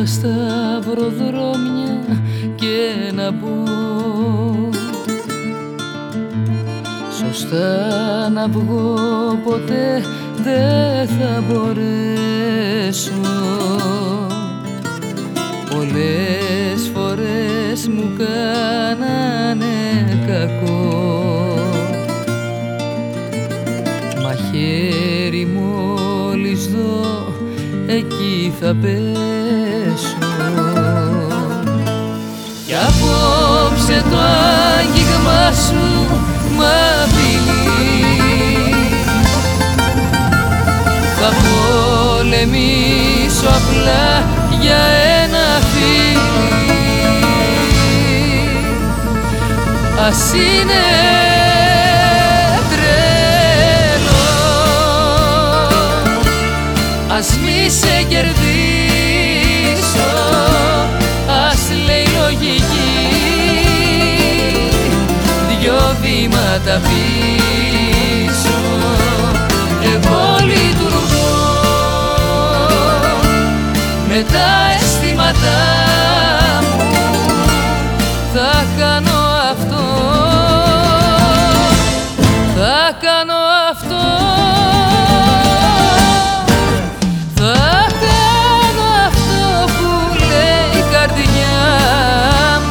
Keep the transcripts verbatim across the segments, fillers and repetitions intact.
στα προδρόμια και να μπω σωστά να βγω, ποτέ δεν θα μπορέσω. Πολλές φορές μου κάνανε κακό, μα χέρι μόλις δω εκεί θα πέσω. Κι απόψε το άγγιγμα σου μ' απειλεί, θα πολεμήσω απλά για ένα φίλι. Ας είναι τρέλο, ας μη σε κερδίσω, ας λέει λογική, δυο βήματα πίσω. Εγώ λειτουργώ με τα αισθήματά μου, θα κάνω αυτό, θα κάνω αυτό, θα κάνω αυτό που λέει η καρδιά μου.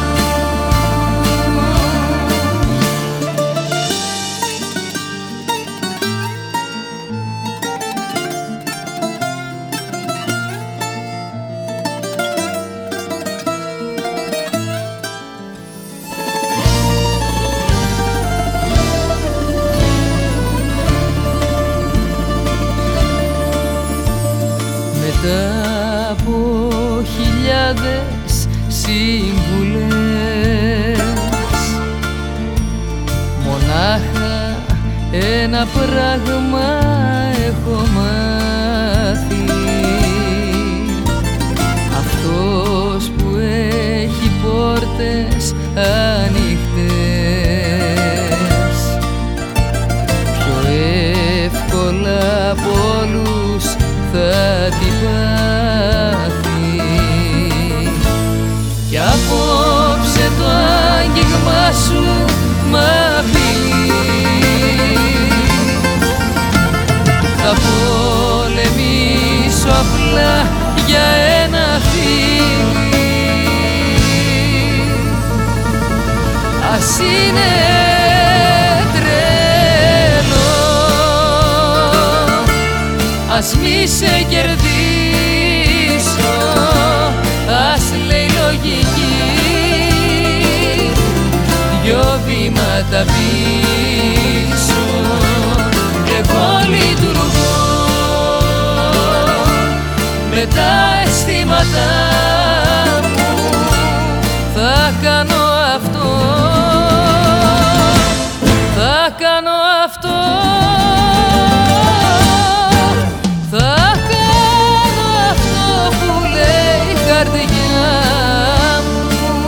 Μετά από χιλιάδες συμβουλές, μονάχα ένα πράγμα έχω μάθει, αυτός που έχει πόρτες ανοιχτές πιο εύκολα από όλους θα την πάθει. Κι απόψε το άγγιγμα σου μ' απειλεί, θα πολεμήσω απλά για ένα φίλι. Ας είναι τρέλο, ας μη σε κερδίσω, ας λέει λογική, δυο βήματα πίσω. Εγώ λειτουργώ με τα αισθήματά μου, θα κάνω αυτό, θα κάνω αυτό, θα κάνω αυτό που λέει η καρδιά μου.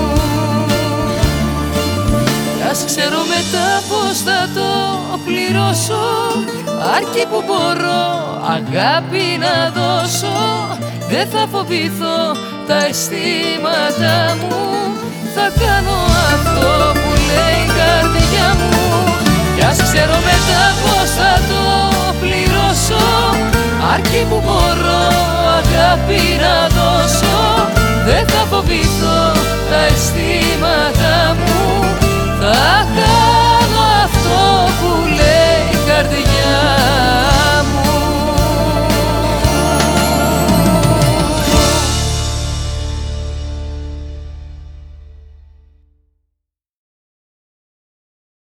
Κι ας ξέρω μετά πως θα το πληρώσω, αρκεί που μπορώ αγάπη να δώσω. Δεν θα φοβηθώ τα αισθήματά μου, θα κάνω αυτό που λέει η καρδιά μου. Κι ας ξέρω μετά πως θα το πληρώσω, αρκεί που μπορώ αγάπη να δώσω.